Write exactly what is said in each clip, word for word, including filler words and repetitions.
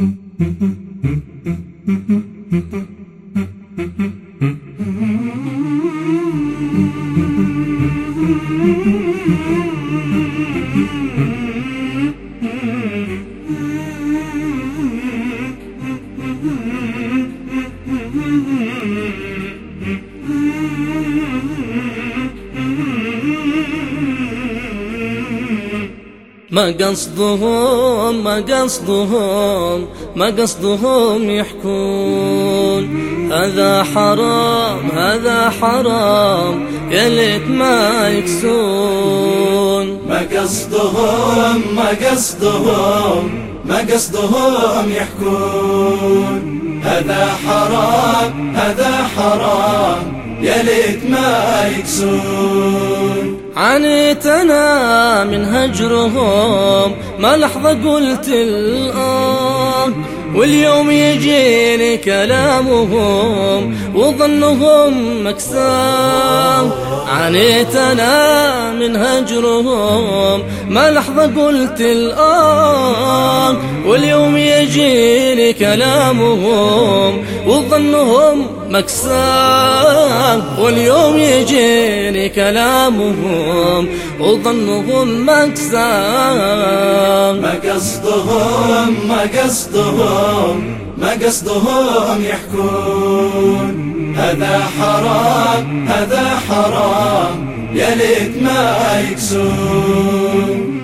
ما قصدهم ما قصدهم ما قصدهم يحكون هذا حرام هذا حرام يا ليت ما يكسون. ما قصدهم ما قصدهم ما قصدهم يحكون هذا حرام هذا حرام يا ليت ما يكسون. عانيت أنا من هجرهم ما لحظة قلت الآه واليوم يجيني كلامهم وظنهم مكسام. عانيت أنا من هجرهم ما لحظة قلت الآه واليوم يجيني كلامهم وظنهم مكسام. واليوم يجيني كلامهم وظنهم مكسام. ما قصدهم ما قصدهم ما قصدهم يحكون هذا حرام هذا حرام يا ليت ما يكسون.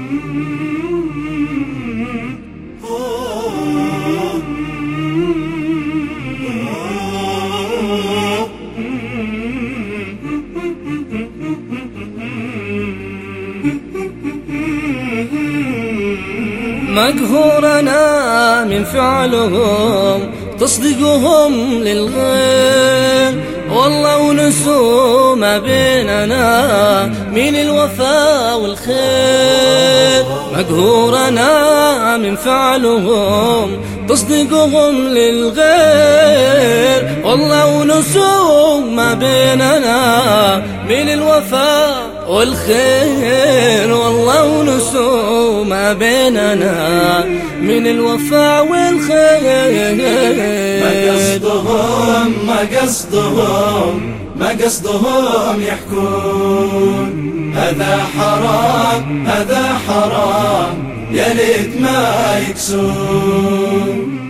مقهور أنا من فعلهم تصديقهم للغير والله ونسوا ما بيننا من الوفاء والخير. مقهور أنا من فعلهم تصديقهم للغير والله ونسوا ما بيننا من الوفاء والخير. والله ونسوا ما بيننا من الوفاء والخير. ما قصدهم ما قصدهم ما قصدهم يحكون هذا حرام هذا حرام يا ليت ما يكسون.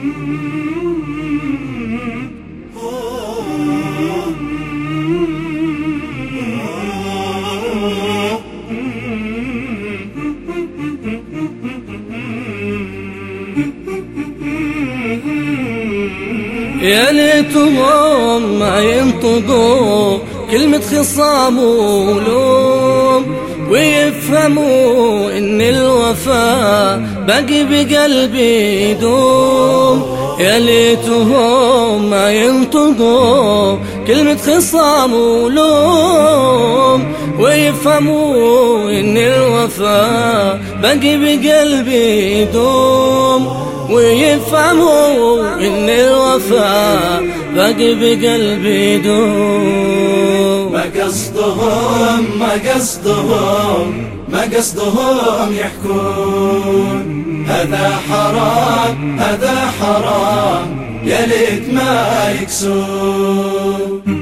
يا ليتهم ما ينطقوا كلمة خصام ولوم ويفهموا إن الوفاء باقي بقلبي يدوم. يا ليتهم ما ينطقوا كلمة خصام ولوم ويفهموا إن الوفاء باقي بقلبي يدوم. ويفهموا إن الوفاء باقي بقلبي يدوم. ما قصدهم ما قصدهم ما قصدهم يحكون هذا حرام هذا حرام يا ليت ما يكسون.